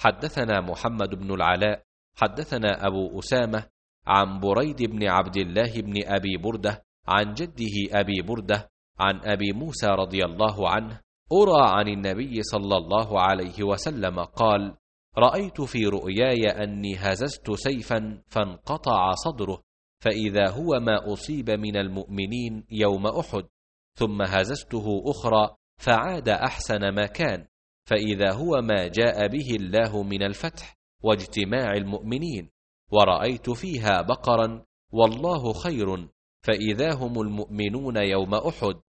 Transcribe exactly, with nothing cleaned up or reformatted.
حدثنا محمد بن العلاء حدثنا أبو أسامة عن بريد بن عبد الله بن أبي بردة عن جده أبي بردة عن أبي موسى رضي الله عنه أرى عن النبي صلى الله عليه وسلم قال: رأيت في رؤياي أني هززت سيفا فانقطع صدره، فإذا هو ما أصيب من المؤمنين يوم أحد، ثم هززته أخرى فعاد أحسن ما كان، فإذا هو ما جاء به الله من الفتح واجتماع المؤمنين، ورأيت فيها بقرا والله خير، فإذا هم المؤمنون يوم أحد،